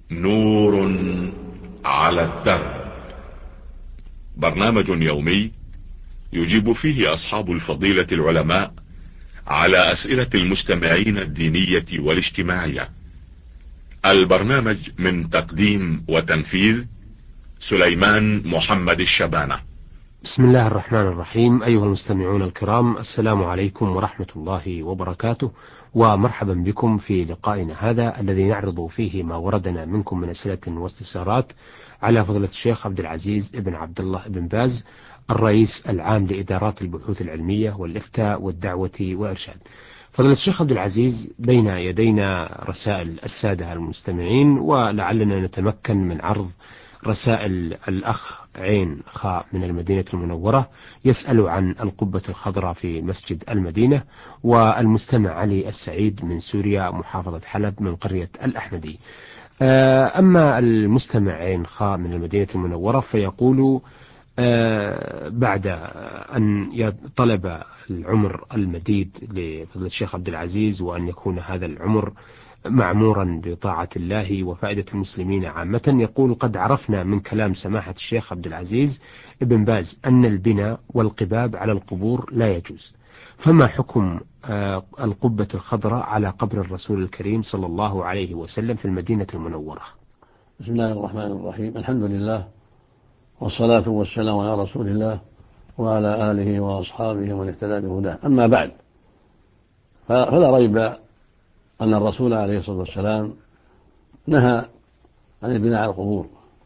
نور على الدرب. برنامج يومي يجيب فيه أصحاب الفضيلة العلماء على أسئلة المستمعين الدينية والاجتماعية. البرنامج من تقديم وتنفيذ سليمان محمد الشبانة. بسم الله الرحمن الرحيم. أيها المستمعون الكرام، السلام عليكم ورحمة الله وبركاته، ومرحبا بكم في لقائنا هذا الذي نعرض فيه ما وردنا منكم من أسئلة واستفسارات على فضيلة الشيخ عبد العزيز ابن عبد الله ابن باز، الرئيس العام لإدارات البحوث العلمية والإفتاء والدعوة وإرشاد. فضيلة الشيخ عبد العزيز، بين يدينا رسائل السادة المستمعين، ولعلنا نتمكن من عرض رسائل الأخ عين خاء من المدينة المنورة، يسأل عن القبة الخضراء في مسجد المدينة، والمستمع علي السعيد من سوريا محافظة حلب من قرية الأحمدي. أما المستمع عين خاء من المدينة المنورة فيقول بعد أن طلب العمر المديد لفضل الشيخ عبد العزيز، وأن يكون هذا العمر معمورا بطاعة الله وفائدة المسلمين عامة، يقول: قد عرفنا من كلام سماحة الشيخ عبد العزيز ابن باز أن البناء والقباب على القبور لا يجوز، فما حكم القبة الخضراء على قبر الرسول الكريم صلى الله عليه وسلم في المدينة المنورة؟ بسم الله الرحمن الرحيم. الحمد لله، والصلاة والسلام على رسول الله وعلى آله وأصحابه ومن اهتدى بهداه. أما بعد، فلا ريب أن الرسول عليه الصلاة والسلام نهى عن البناء على القبور،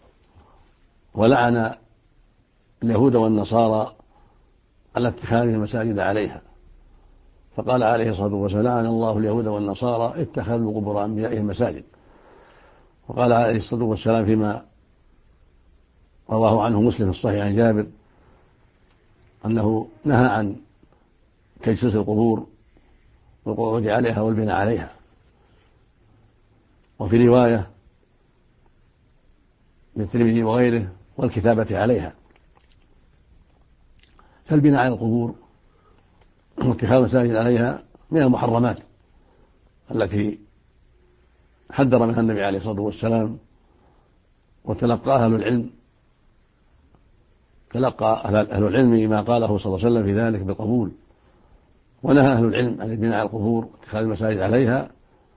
ولعن اليهود والنصارى على اتخاذ المساجد عليها، فقال عليه الصلاة والسلام: لعن الله اليهود والنصارى اتخذوا قبور أنبيائهم مساجد. وقال عليه الصلاة والسلام فيما رواه عنه مسلم في الصحيح عن جابر أنه نهى عن تجسيس القبور والقعود عليها والبناء عليها. وفي رواية للترمذي وغيره: والكتابة عليها. فالبناء على القبور واتخاذ المساجد عليها من المحرمات التي حذر منها النبي عليه الصلاة والسلام، وتلقى أهل العلم ما قاله صلى الله عليه وسلم في ذلك بالقبول. ونهى أهل العلم عن البناء على القبور واتخاذ المساجد عليها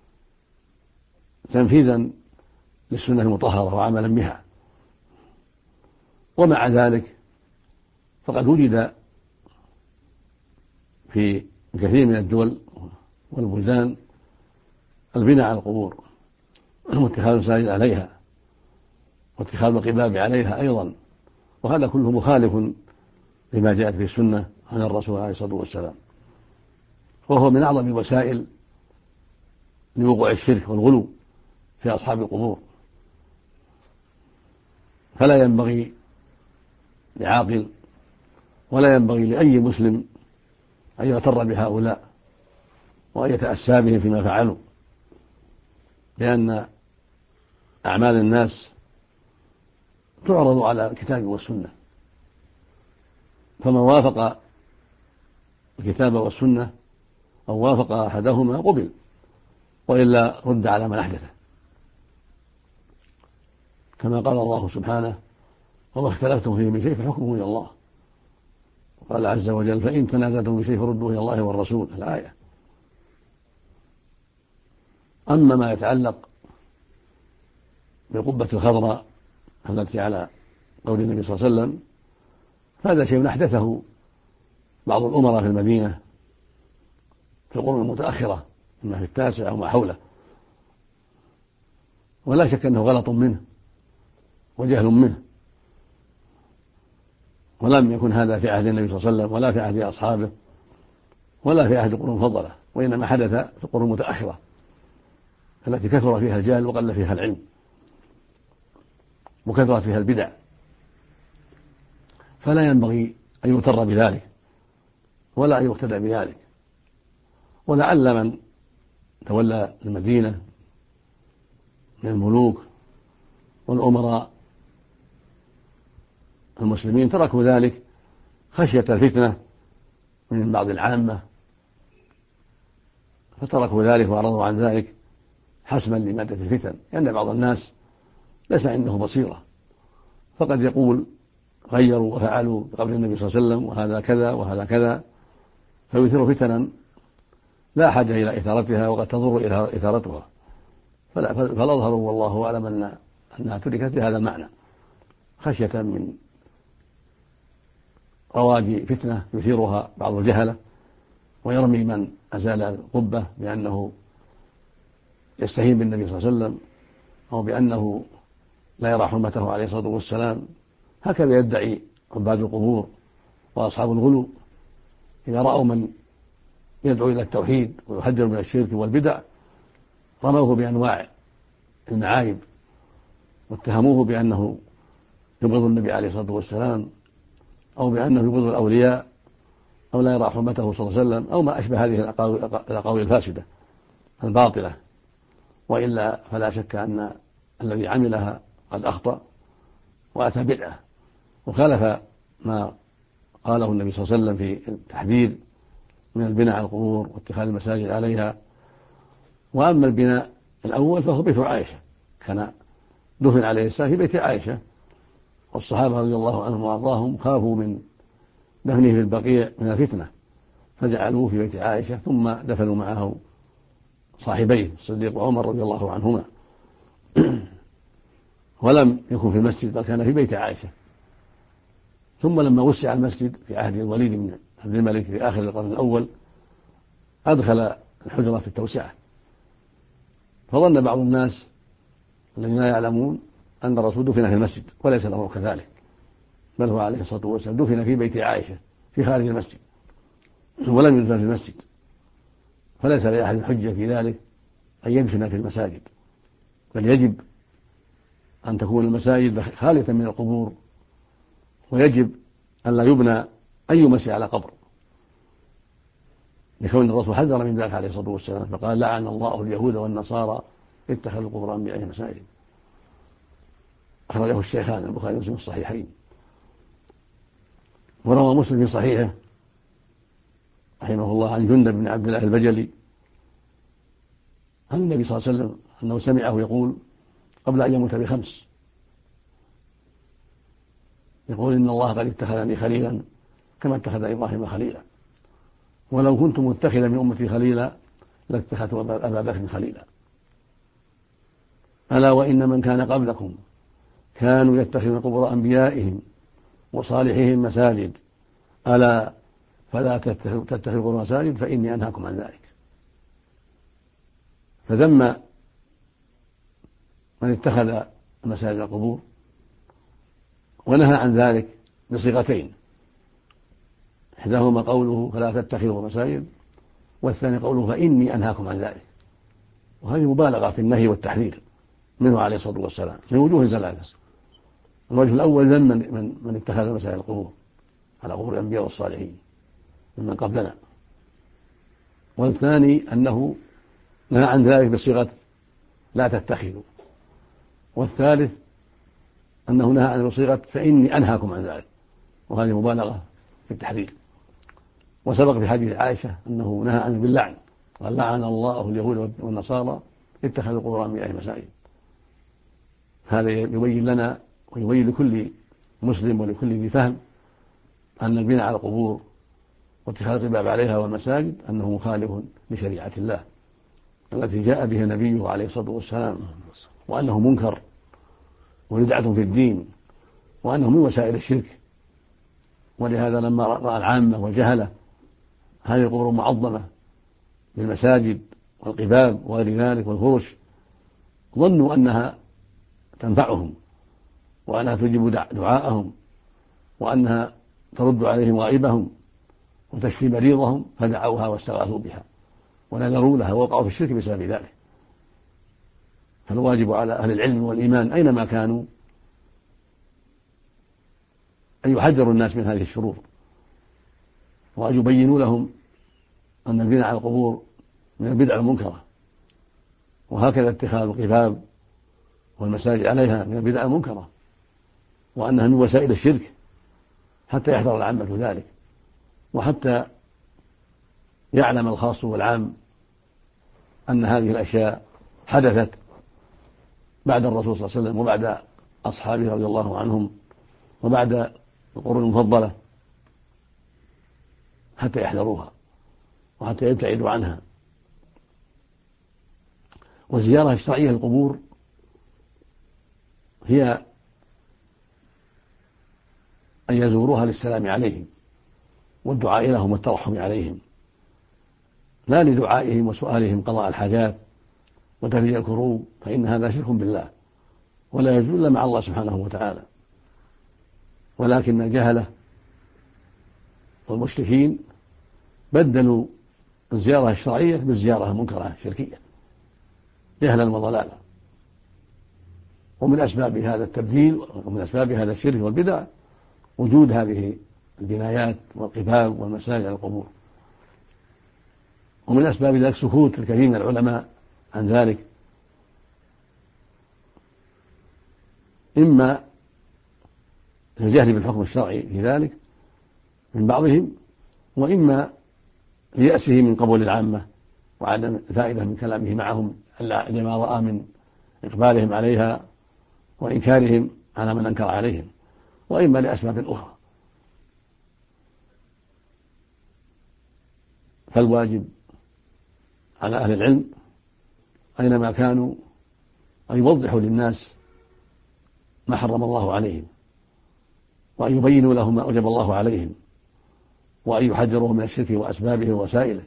تنفيذا للسنة المطهرة وعملا بها. ومع ذلك فقد وجد في كثير من الدول والبلدان البناء على القبور واتخاذ المساجد عليها واتخاذ القباب عليها أيضا، وهذا كله مخالف لما جاءت به السنة عن الرسول عليه الصلاة والسلام، وهو من أعظم الوسائل لوقوع الشرك والغلو في أصحاب القبور. فلا ينبغي لعاقل ولا ينبغي لأي مسلم أن يغتر بهؤلاء وأن يتأسى بهم فيما فعلوا، لأن أعمال الناس تعرض على الكتاب والسنة، فمن وافق الكتاب والسنة أو وافق أحدهما قبل، وإلا رد على من أحدثه، كما قال الله سبحانه: وما اختلفتم فيه من شيء فحكمه إلى الله. وقال عز وجل: فإن تنازعتم في شيء فردوه إلى الله والرسول، الآية. أما ما يتعلق بالقبة الخضراء التي على قول النبي صلى الله عليه وسلم، فهذا شيء أحدثه بعض الأمراء في المدينة في القرون المتأخرة، إما في التاسع أو ما حوله، ولا شك أنه غلط منه وجهل منه، ولم يكن هذا في عهد النبي صلى الله عليه وسلم ولا في عهد أصحابه ولا في عهد القرون المفضلة، وإنما حدث في القرون المتأخرة التي كثر فيها الجهل وقل فيها العلم وكثرت فيها البدع. فلا ينبغي أن يغتر بذلك ولا أن يقتدى بذلك. ولعل من تولى المدينة من الملوك والأمراء المسلمين تركوا ذلك خشية الفتنة من بعض العامة، فتركوا ذلك وأعرضوا عن ذلك حسما لمادة الفتن، لأن بعض الناس ليس عنده بصيرة، فقد يقول غيروا وفعلوا بقبر النبي صلى الله عليه وسلم وهذا كذا وهذا كذا، فيثير فتنا لا حاجة إلى إثارتها وقد تضر إثارتها. فالأظهر والله أعلم أنها تركت بهذا المعنى خشية من رواج فتنة يثيرها بعض الجهلة ويرمي من أزال القبة بأنه يستهين بالنبي صلى الله عليه وسلم أو بأنه لا يرى حرمته عليه الصلاة والسلام. هكذا يدعي عباد القبور وأصحاب الغلو إذا رأوا من يدعو إلى التوحيد ويحذر من الشرك والبدع رموه بأنواع المعايب واتهموه بأنه يبغض النبي عليه الصلاة والسلام أو بأنه يبغض الأولياء أو لا يرى حرمته صلى الله عليه وسلم أو ما أشبه هذه الأقاويل الفاسدة الباطلة. وإلا فلا شك أن الذي عملها قد أخطأ وأتى بدعة وخالف ما قاله النبي صلى الله عليه وسلم في التحذير من البناء على القبور واتخاذ المساجد عليها. وأما البناء الأول فهو بيت عائشة، كان دفن عليه السلام في بيت عائشة، والصحابة رضي الله عنهم وأرضاهم خافوا من دفنه في البقيع من الفتنة فجعلوه في بيت عائشة ثم دفنوا معه صاحبيه الصديق وعمر رضي الله عنهما ولم يكن في المسجد بل كان في بيت عائشة. ثم لما وسع المسجد في عهد الوليد بن عبد الملك في آخر القرن الأول أدخل الحجرة في التوسعة، فظن بعض الناس الذين لا يعلمون أن الرسول دفن في المسجد وليس الأمر كذلك، بل هو عليه الصلاة والسلام دفن في بيت عائشة في خارج المسجد ولم يدفن في المسجد، فليس لأحد حجة في ذلك أن يدفن في المساجد، بل يجب أن تكون المساجد خالية من القبور، ويجب أن لا يبنى أي مسجد على قبر، لكون الرسول حذر من ذلك عليه الصلاة والسلام فقال لعن الله اليهود والنصارى اتخذوا قبور أنبيائهم مساجد. أخرجه الشيخان البخاري ومسلم الصحيحين. وروى مسلم في صحيحه رحمه الله عن جندب بن عبد الله البجلي عن النبي صلى الله عليه وسلم أنه سمعه يقول قبل أن يموت ب5 يقول إن الله قد اتخذني خليلا كما اتخذ إبراهيم خليلا، ولو كنت متخذا من أمتي خليلا لاتخذت أبا بكر خليلا. ألا وإن من كان قبلكم كانوا يتخذون قبور أنبيائهم وصالحهم مساجد، ألا فلا تتخذوا قبور مساجد فإني أنهاكم عن ذلك. فذم من اتخذ مساجد القبور ونهى عن ذلك بصيغتين، إحداهما قوله فلا تتخذوا مساجد، والثاني قوله فإني أنهاكم عن ذلك، وهذه مبالغة في النهي والتحذير منه عليه الصلاة والسلام من وجوه ثلاثة. الوجه الأول ذم من اتخذ مساجد القبور على قبور الأنبياء والصالحين ممن قبلنا، والثاني أنه نهى عن ذلك بصيغة لا تتخذوا، والثالث أنه نهى عن بصيغة فإني أنهاكم عن ذلك، وهذه مبالغة في التحذير. وسبق في حديث عائشة أنه نهى عنه باللعن، قال لعن الله اليهود والنصارى اتخذوا قبور أنبيائهم مساجد. هذا يبين لنا ويبين لكل مسلم ولكل ذي فهم أن البناء على القبور واتخاذ القباب عليها والمساجد أنه مخالف لشريعة الله التي جاء بها نبيه عليه الصلاة والسلام، وأنه منكر وبدعة في الدين، وأنه من وسائل الشرك. ولهذا لما رأى العامة والجهلة هذه القبور معظمة بالمساجد والقباب وغير ذلك والفرش ظنوا أنها تنفعهم وأنها تجيب دعاءهم وأنها ترد عليهم غائبهم وتشفي مريضهم، فدعوها واستغاثوا بها ونذروا لها ووقعوا في الشرك بسبب ذلك. فالواجب على أهل العلم والإيمان أينما كانوا أن يحذروا الناس من هذه الشرور، وأن يبينوا لهم أن البناء على القبور من البدع المنكرة، وهكذا اتخاذ القباب والمساجد عليها من البدع المنكرة، وأنها من وسائل الشرك، حتى يحذر العامة ذلك، وحتى يعلم الخاص والعام أن هذه الأشياء حدثت بعد الرسول صلى الله عليه وسلم وبعد أصحابه رضي الله عنهم وبعد القرون المفضلة حتى يحذروها وحتى يبتعدوا عنها. والزيارة الشرعية للقبور هي أن يزوروها للسلام عليهم والدعاء لهم والترحم عليهم، لا لدعائهم وسؤالهم قضاء الحاجات وتفريج الكروب، فإن هذا شرك بالله ولا يجوز إلا مع الله سبحانه وتعالى. ولكن الجهلة والمشركين بدلوا الزيارة الشرعية بالزيارة المنكرة الشركية جهلا وضلالا. ومن أسباب هذا التبديل ومن أسباب هذا الشرك والبدع وجود هذه البنايات والقباب والمساجد على القبور. ومن أسباب ذلك سكوت الكثير من العلماء عن ذلك، إما للجهل بالحكم الشرعي في ذلك من بعضهم، وإما ليأسه من قبول العامة وعدم الفائدة من كلامه معهم لما رأى من إقبالهم عليها وإنكارهم على من أنكر عليهم، وإما لأسباب أخرى. فالواجب على أهل العلم أينما كانوا أن يوضحوا للناس ما حرم الله عليهم، وأن يبينوا لهم ما أوجب الله عليهم، وأن يحذروا من الشرك وأسبابه ووسائله،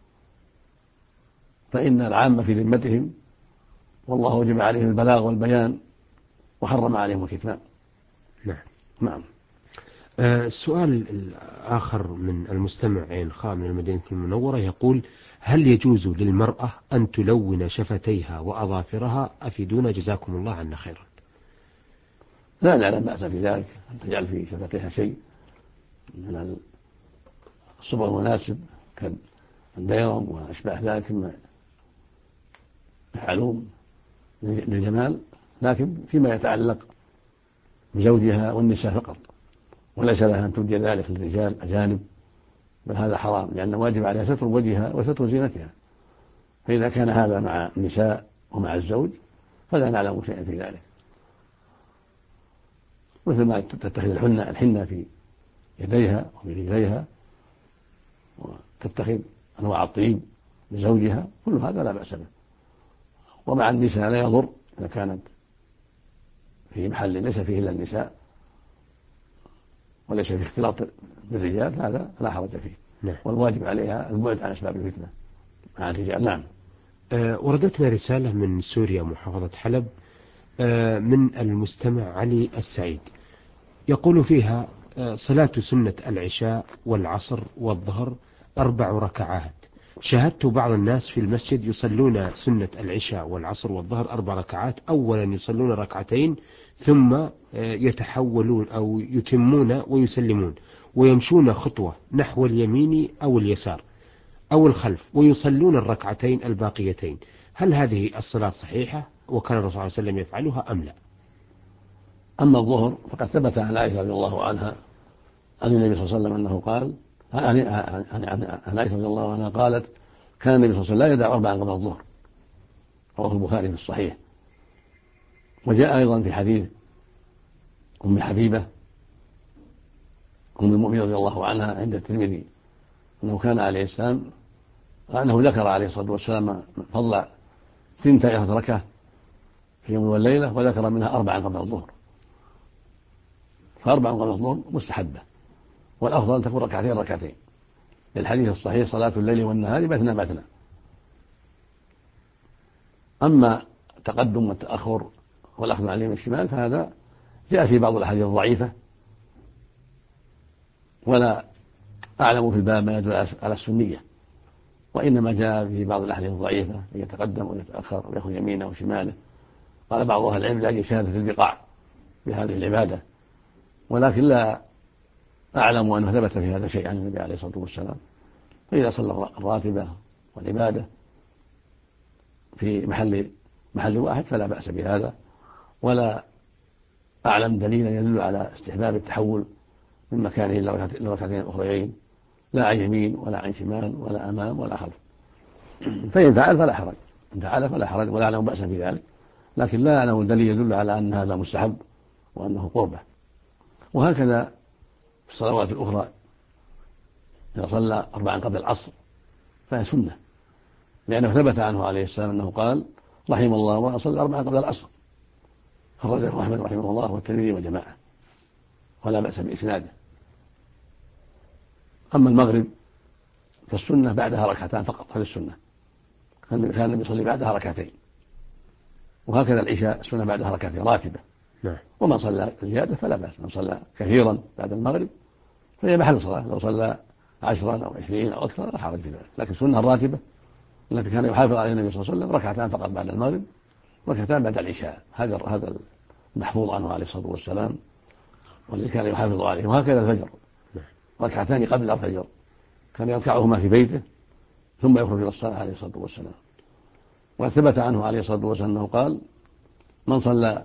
فإن العامة في ذمتهم والله وجب عليهم البلاغ والبيان وحرم عليهم الكتمان. نعم. السؤال الآخر من المستمع عين خاء من المدينة المنورة يقول: هل يجوز للمرأة أن تلون شفتيها وأظافرها؟ أفيدونا جزاكم الله عنا خيرا. لا نعلم بأس في ذلك، أن تجعل في شفتيها شيء من الصبغ المناسب كالبيرم وأشباه ذلك مما يفعلون للجمال، لكن فيما يتعلق بزوجها والنساء فقط، وليس لها أن تبدي ذلك للرجال أجانب، بل هذا حرام، لأن واجب عليها ستر وجهها وستر زينتها. فإذا كان هذا مع النساء ومع الزوج فلا نعلم شيئا في ذلك، مثل ما تتخذ الحنة في يديها وفي رجليها، وتتخذ أنواع الطيب لزوجها، كل هذا لا بأس به. ومع النساء لا يضر إذا كانت في محل ليس فيه إلا النساء وليس في اختلاط بالرجال، هذا لا حرج فيه. نعم. والواجب عليها البعد عن أسباب الفتنة مع الرجال. نعم. وردتنا رسالة من سوريا محافظة حلب من المستمع علي السعيد، يقول فيها: صلاة سنة العشاء والعصر والظهر 4 ركعات. شاهدت بعض الناس في المسجد يصلون سنة العشاء والعصر والظهر 4 ركعات، أولا يصلون ركعتين ثم يتحولون أو يتمون ويسلمون ويمشون خطوة نحو اليمين أو اليسار أو الخلف ويصلون الركعتين الباقيتين. هل هذه الصلاة صحيحة وكان الرسول صلى الله عليه وسلم يفعلها أم لا؟ أما الظهر فقد ثبت عن عائشة رضي الله عنها عن النبي صلى الله عليه وسلم أنه قال، عن عائشة رضي الله عنها قالت: كان النبي صلى الله عليه وسلم لا يدع 4 قبل الظهر، رواه البخاري في الصحيح. وجاء أيضا في حديث أم حبيبة أم المؤمنين رضي الله عنها عند الترمذي أنه كان عليه السلام أنه ذكر عليه الصلاة والسلام فضل 12 ركعة في يوم والليلة، وذكر منها 4 قبل الظهر، ف4 قبل الظهر مستحبة، والأفضل أن تكون ركعتين للحديث الصحيح: صلاة الليل والنهار مثنى مثنى. أما التقدم والتأخر والأخذ على اليمين والشمال فهذا جاء في بعض الأحاديث الضعيفة، ولا أعلم في الباب ما يدل على السنية، وإنما جاء في بعض الأحاديث الضعيفة أن يتقدم ويتأخر ويأخذ يمينه وشماله. قال بعض أهل العلم لأجل شهادة البقاع بهذه العبادة، ولكن لا أعلم أنه ثبت في هذا شيء عن النبي عليه الصلاة والسلام. فإذا صلى الراتبة والعبادة في محل واحد فلا بأس بهذا، ولا أعلم دليلا يدل على استحباب التحول من مكانه إلى ركعتين أخريين، لا عن يمين ولا عن شمال ولا أمام ولا خلف. فإن فعل فلا حرج، إن فعل فلا حرج، ولا أعلم بأسا في ذلك، لكن لا أنه دليل يدل على أن هذا مستحب وأنه قربة. وهكذا في الصلوات الأخرى إذا صلى 4 قبل العصر فهي سنة، لأنه ثبت عنه عليه السلام أنه قال: رحم الله امرأ صلى 4 قبل العصر، خرجه أحمد رحمه الله والترمذي وجماعة، ولا بأس بإسناده. أما المغرب فالسنة بعدها 2 ركعتان فقط، هذه السنة، كان يصلي بعدها 2 ركعتين. وهكذا العشاء السنة بعدها 2 ركعتين راتبة. ومن صلى زيادة فلا بأس، من صلى كثيرا بعد المغرب فهي محل صلاة، لو صلى 10 أو 20 أو أكثر لا حرج في ذلك. لكن السنة الراتبة التي كان يحافظ عليها النبي صلى الله عليه وسلم 2 ركعتان فقط بعد المغرب، 2 ركعتان بعد العشاء. هذا المحفوظ عنه عليه الصلاة والسلام والذي كان يحافظ عليه. وهكذا الفجر 2 ركعتان قبل الفجر كان يركعهما في بيته ثم يخرج إلى الصلاة عليه الصلاة والسلام. وثبت عنه عليه الصلاة والسلام أنه قال: من صلى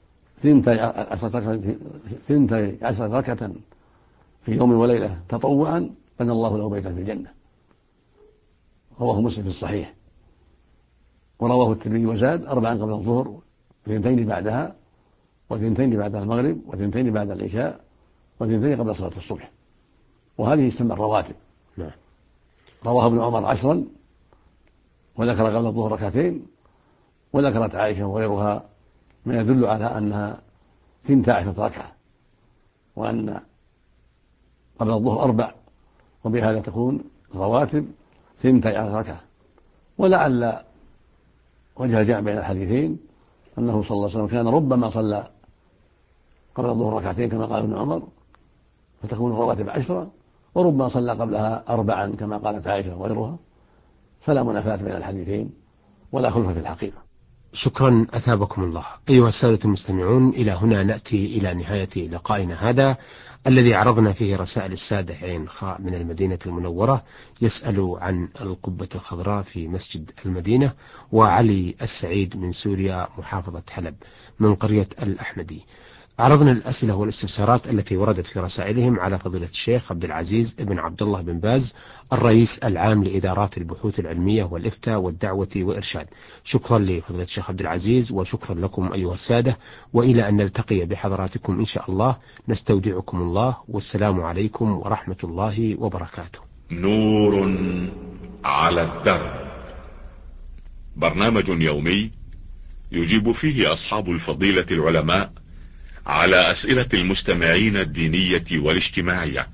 12 ركعة في يوم وليلة تطوعا بنى الله له بيتا في الجنة. رواه مسلم في الصحيح. ورواه الترمذي وزاد: 4 قبل الظهر، 2 بعدها، و2 بعد المغرب، و2 بعد العشاء، و2 قبل صلاة الصبح. وهذه تسمى الرواتب. رواه ابن عمر 10 وذكر قبل الظهر 2 ركعتين، وذكرت عائشة وغيرها ما يدل على أنها 12 ركعة، وأن قبل الظهر 4، وبهذا تكون رواتب 12 ركعة. ولعل وجه الجمع بين الحديثين أنه صلى الله عليه وسلم كان ربما صلى قبل الظهر 2 ركعتين كما قال ابن عمر فتكون الرواتب 10، وربما صلى قبلها 4 كما قالت عائشة وغيرها. فلا منافاة بين الحديثين ولا خلف في الحقيقة. شكرا أثابكم الله. أيها السادة المستمعون، إلى هنا نأتي إلى نهاية لقائنا هذا الذي عرضنا فيه رسائل السادة عين خاء من المدينة المنورة يسأل عن القبة الخضراء في مسجد المدينة، وعلي السعيد من سوريا محافظة حلب من قرية الأحمدي. عرضنا الأسئلة والاستفسارات التي وردت في رسائلهم على فضيلة الشيخ عبد العزيز بن عبد الله بن باز الرئيس العام لإدارات البحوث العلمية والإفتاء والدعوة وإرشاد. شكرا لفضيلة الشيخ عبد العزيز، وشكرا لكم أيها السادة، وإلى أن نلتقي بحضراتكم إن شاء الله نستودعكم الله، والسلام عليكم ورحمة الله وبركاته. نور على الدرب، برنامج يومي يجيب فيه أصحاب الفضيلة العلماء على أسئلة المستمعين الدينية والاجتماعية.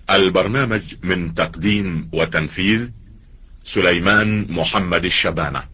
البرنامج من تقديم وتنفيذ سليمان محمد الشبانة.